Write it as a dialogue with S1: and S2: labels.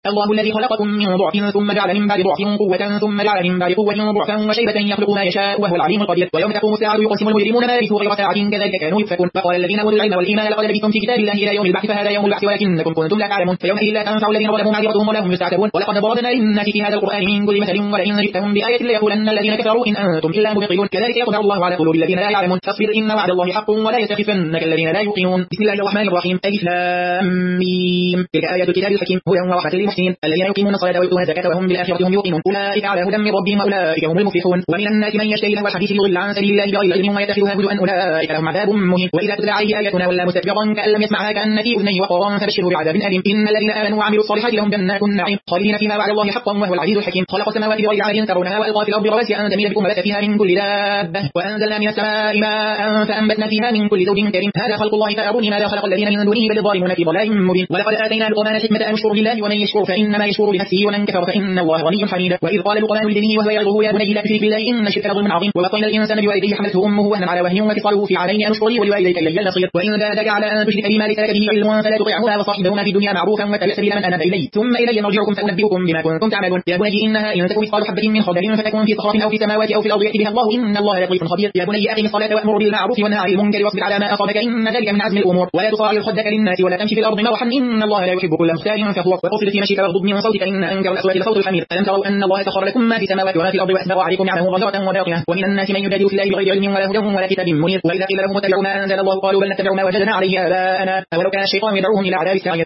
S1: الله الذي خلقكم من ضعف ثم جعل من بعد ضعف قوة ثم جعل من بعد قوة ضعفا وشيبة يخلق ما يشاء وهو العليم القدير. ويوم تقوم الساعة يقسم المجرمون ما لبثوا غير ساعة كذلك كانوا يؤفكون. وقال الذين أوتوا العلم والإيمان لقد لبثتم في كتاب الله إلى يوم البعث فهذا يوم البعث ولكنكم كنتم لا تعلمون. فيومئذ لا تنفع الذين ظلموا معذرتهم ولا هم يستعتبون. ولقد ضربنا للناس في هذا القرآن من كل مثل ولئن جئتهم بآية ليقولن الذين كفروا إن أنتم إلا مبطلون. كذلك يطبع الله على قلوب الذين لا يعلمون. فاصبر إن وعد الله حق ولا يستخفنك الذين لا يوقنون. بسم الله الرحمن الرحيم. ألف لام ميم. تلك آيات الكتاب الحكيم هدى ورحمة للمحسنين الذين يقيمون الصلاة ويؤتون الزكاة وهم بالآخرة هم يوقنون. أولئك على هدى من ربهم وأولئك هم المفلحون. ومن الناس من يشتري لهو الحديث ليضل عن سبيل الله بغير علم ويتخذها هزوا أولئك لهم عذاب مهين. وإذا تتلى عليه آياتنا ولا مستكبرا كأن لم يسمعها كأن في أذنيه وقرا فبشره بعذاب أليم. إن الذين آمنوا وعملوا الصالحات لهم جنات النعيم خالدين فيما وعد الله حقا وهو العزيز الحكيم. خلق السماوات بغير عمد ترونها وألقى في الأرض رواسي أن تميد بكم وبث فيها من كل دابة وأنزلنا من السماء ماء فأنبتنا فيها من كل زوج كريم. هذا خلق الله فأروني ماذا خلق الذين من دونه بل الظالمون في ضلال مبين. ولقد آتينا لقمان الحكمة أن يشكر لله ومن يشكر فإنما يشكر لنفسه ومن كفر فإن الله غني حميد. وإذ قال لقمان لابنه وهو يعظه يا بني لا تشرك بالله إن الشرك لظلم عظيم. ووصينا الإنسان بوالديه حملته أمه وهنا على وهن وفصاله في عامين أن اشكر لي ولوالديك إلي المصير. وإن جاهداك على أن تشرك بما ليس لك به علم فلا تطعهما وصاحبهما في الدنيا معروفا واتبع سبيل من أناب إلي ثم إلي مرجعكم فأنبئكم بما كنتم تعملون. يا بني إنها إن تكن مثقال حبة من خردل فتكون في صخرة أو في السماوات أو في الأرض يأتي بها الله إن الله لطيف خبير. يا بني أقم الصلاة وأمر بالمعروف وانهى عن المنكر واصبر على ما أصابك إن ذلك من عزم الأمور. ولا تصاعر خدك للناس ولا تمشي في الأرض مرحا إن الله لا يحب كل مختال فخور. وقصد في مشيك واغضض من صوتك إن أنكر الأصوات لصوت الحمير. ألم تروا أن الله سخر لكم ما في السماوات وما في الأرض وأسبغ عليكم نعمه ظاهرة وباطنة. ومن الناس من يجادل في الله بغير علم ولا هدى ولا كتاب منير. وإذا قيل لهم اتبعوا ما أنزل الله قالوا بل نتبع ما وجدنا عليه آباءنا أولو كان الشيطان يدعوهم إلى عذاب السعير.